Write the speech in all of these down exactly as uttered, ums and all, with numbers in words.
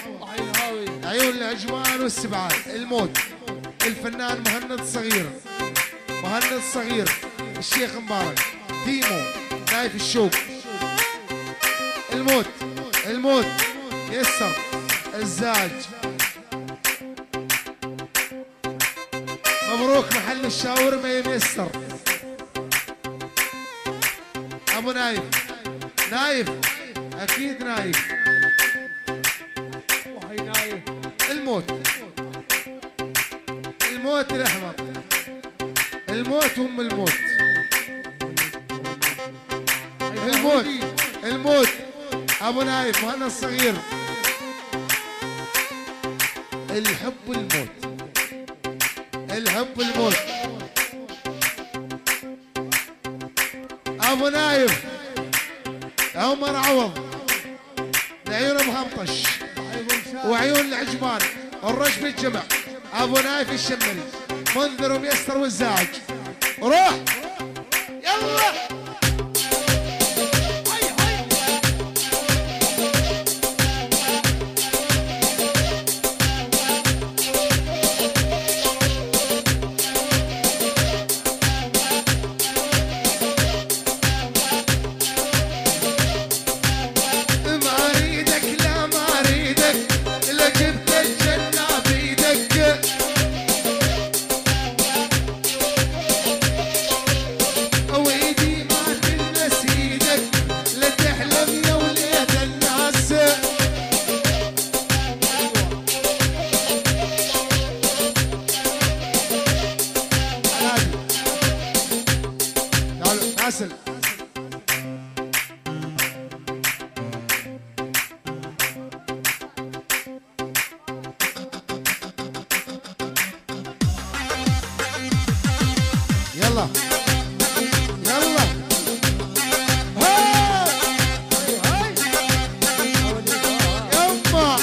عيون العجمان والسبعات. الموت الفنان مهند صغير، مهند صغير الشيخ مبارك، تيمو نايف الشوق. الموت الموت يسر الزاج. مبروك محل الشاورما يميسر. ابو نايف، نايف اكيد نايف. الموت الموت الاحمر، الموت ام الموت. الموت الموت ابو نايف مهند الصغير. الحب الموت، الحب الموت. ابو نايف عمر عوض، العيون مهمطش وعيون العجمان، الرش بالجمع. ابو نايف الشمري، منذر وميسر والزاج. روح يلا. عسل. يلا يلا ها يما.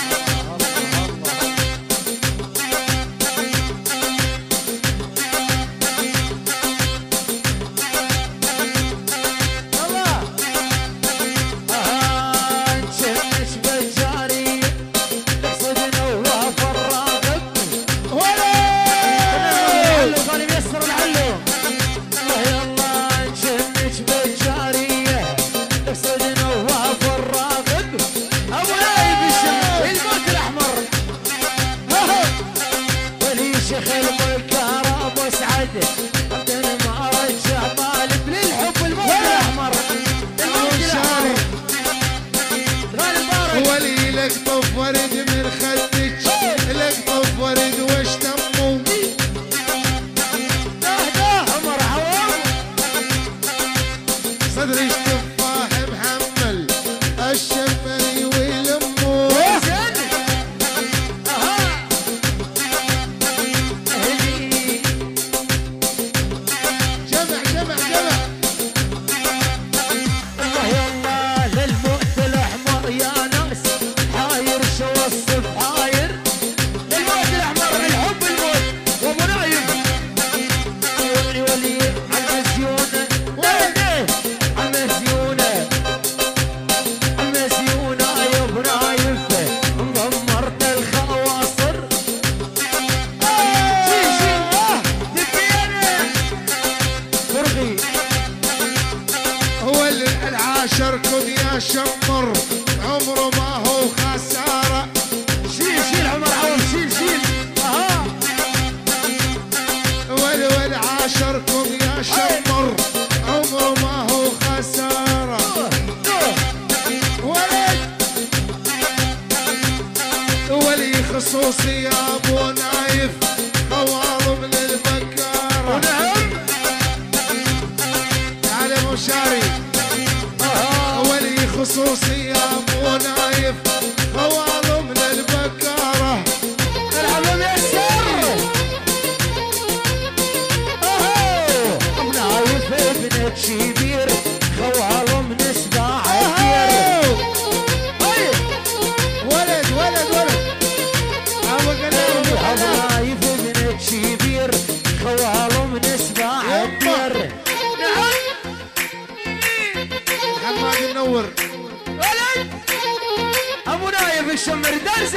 لقطف ورد من خدك، لقطف ورد وش تمو. عمر عوام صدري تفاح محمل، الشمري ويلمو. جمع جمع جمع. الله يلا للموت الاحمر يا ناس، حاير شو وصف حاير. الموت الاحمر الحب الموت وابو نايف. ولي ولي عالمسيونه، وينه عالمسيونه، عالمسيونه يا ابو نايف مدمرت الخواصر. شي شي دبيانه فرغي. هو اللي العاشركم يا شمر، عمره ما هو خساره. شيل شيل عمر عوض، شيل شيل. اها ولي ولي عاشركم يا شمر، عمره ما هو خساره. ولد ولي خصوصي يا ابو نايف، خوار من البكاره. ونعم تعال يا ابو شاري. ولي خصوصي يا ابو نايف، خوار من البكاره. العب يسر. اوه ابو نايف ابنك شبير، خوالو من سباع الدير. ولد ولد ولد ابو قلب. ابو نايف ابنك شبير، خوالو من سباع الدير. نعم حماد منور. ولد ابو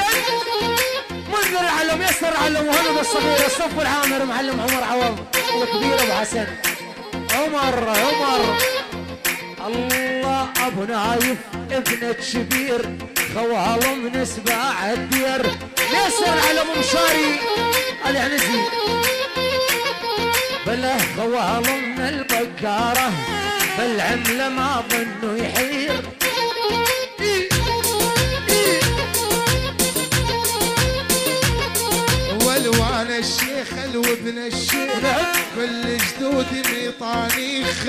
درسن منذر العلم يسر العلم مهند الصغير الصف العامر معلم عمر عوض الكبير ابو حسن عمر عمر الله ابو نايف ابن الشبير خوالم نسبة الدير يسر العلم مشاري العنزي بله خوالم من البكارة بالعملة ما ظنه يحير والوان الشيخ وابن الشيخ كل جدود ميطانيخ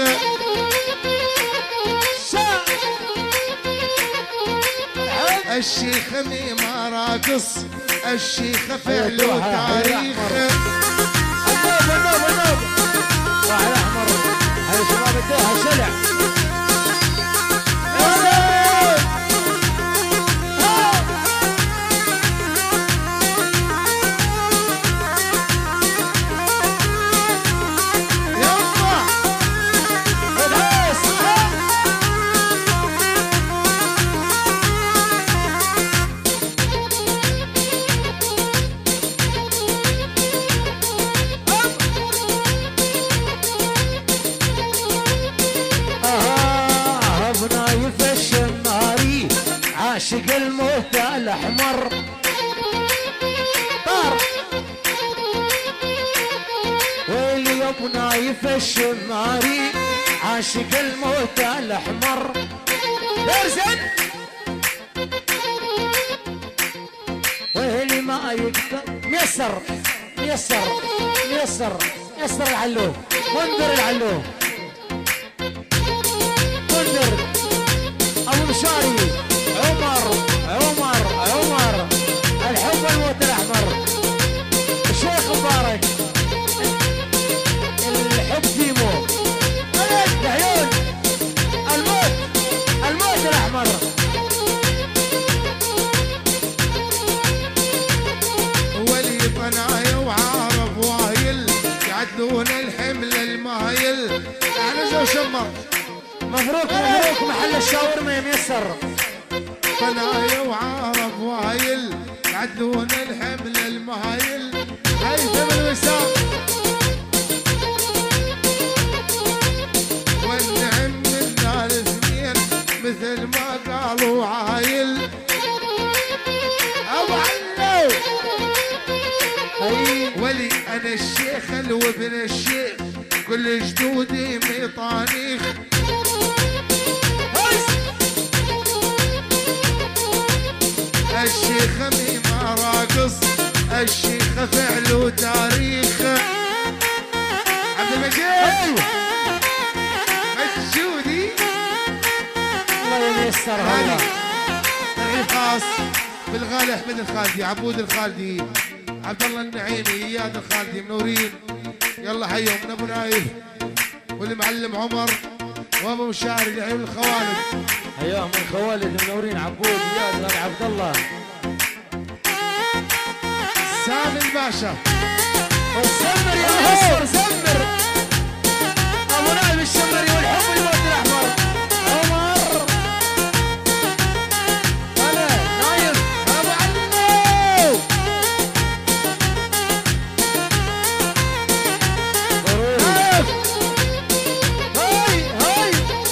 الشيخ ميما راقص الشيخ فعل وتاريخ النوب النوب النوب واحد احمر هاي شباب الدوحة شلع عاشق الموت الاحمر طار ويلي يا ابو نايف الشماري عاشق الموت الاحمر درسن ويلي ما يقدر ميسر ميسر ميسر ميسر العلوم منذر العلوم منذر ابو مشاري عمر عمر عمر الحب الموت الاحمر الشيخ مبارك الحب تيمو العيون الموت الموت الاحمر ولي طنايا وعارف وايل يعدلون الحمل المايل عنزه وشمر مبروك مبروك محل الشاورما يميسر طنايا وعارف وايل يعدلون الحمل المايل هيثم الوسام والنعم من نار اثنين مثل ما قالوا عايل ابو علو ولي انا الشيخ وابن الشيخ كل جدودي ميطانيخ الشيخ ميما راقص الشيخ فعل وتاريخ عبد المجيد مجودي الله ييسر هذا ترحيب خاص بالغالي احمد الخالدي عبود الخالدي عبد الله النعيمي اياد الخالدي منورين يلا حيهم من ابو نايف والمعلم عمر وابو مشاري لعيون الخوالد حياهم الخوالد منورين عبود اياد غالي عبد الله سامي الباشا سمر يا مصر سمر ابو نايف الشمري والحب الموت الاحمر عمر هلا نايف ابو علو نايف هاي هاي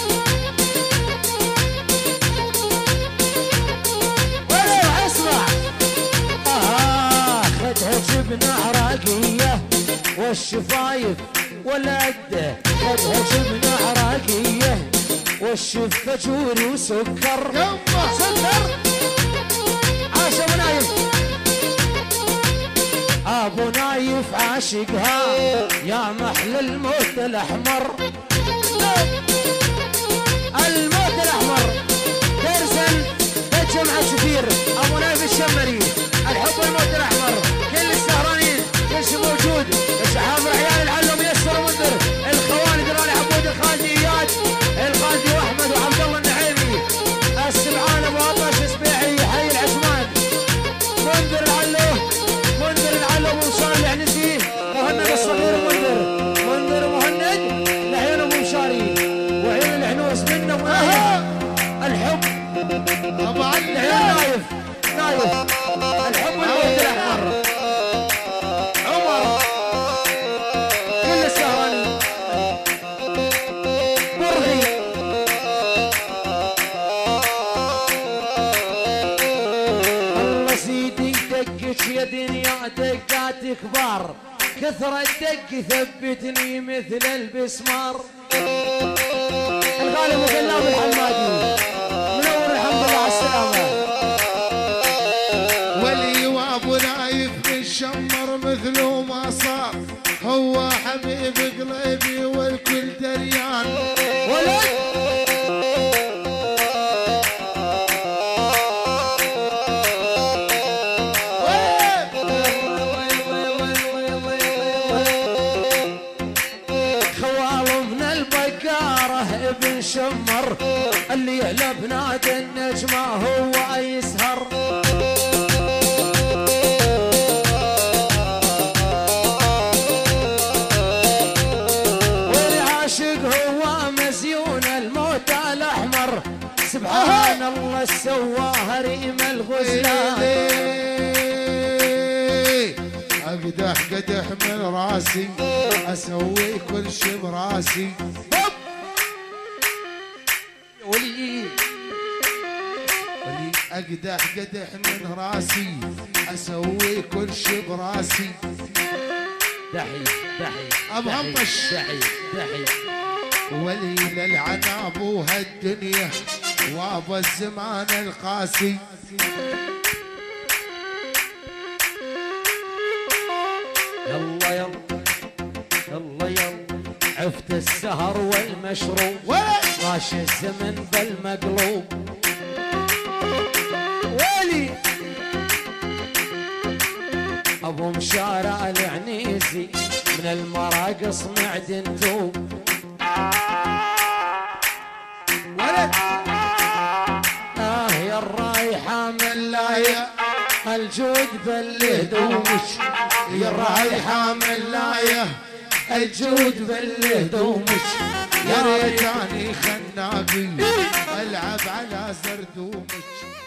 اسمع اسمع آه خدها جبنة عراقية والشفايف ولده خدها جبنة عراقية والشفة جوري وسكر يما سكر عاش ابو نايف ابو نايف عاشقها يا محل الموت الاحمر الموت الاحمر درسن الجمعة كثير ابو نايف الشمري الحب الموت الاحمر كل السهرانين كل شيء موجود الشحاف رحيان العلم يسر منذر الخوالد راني عبود الخالدي اياد الخالدي واحمد وعبد الله النعيمي السبعان ابو عطاش سبيعي حي العثمان منذر العلو منذر العلو ابو صالح نسي مهند الصغير منذر منذر مهند لعيون ابو مشاري وعين العنوس منه الحب ابو علو لعيون نايف ليش يا دنيا دقات كبار كثر الدق ثبتني مثل البسمار. الغالي ابو كلاب الحمادي منور الحمد لله على السلامه. ولي وابو نايف الشمر مثله ما صار هو حبيب قلبي والكل دريان. ولد ابن شمر اللي يحلى بنادي النجمة هو يسهر. واللي عاشق هو مزيون الموت الأحمر سبحان الله سواها ريم الغزلان. اقدح قدح من راسي اسوي كل شي براسي. ولي ولي اقدح قدح من راسي اسوي كل شي براسي. دحي دحي ابو همش دحي دحي ولي للعناب وهالدنيا وابا الزمان القاسي. يلا يلا يلا يلا عفت السهر والمشروب ماشي الزمن بالمقلوب. ولي ابو مشارع العنيزي من المراقص معدن ثوب. ولد اه يا الرايحه من لايه الجود بالهدومش يا الرايحه من لايه الجود بالهدومش. يا ريتاني خناقي العب على زردومش.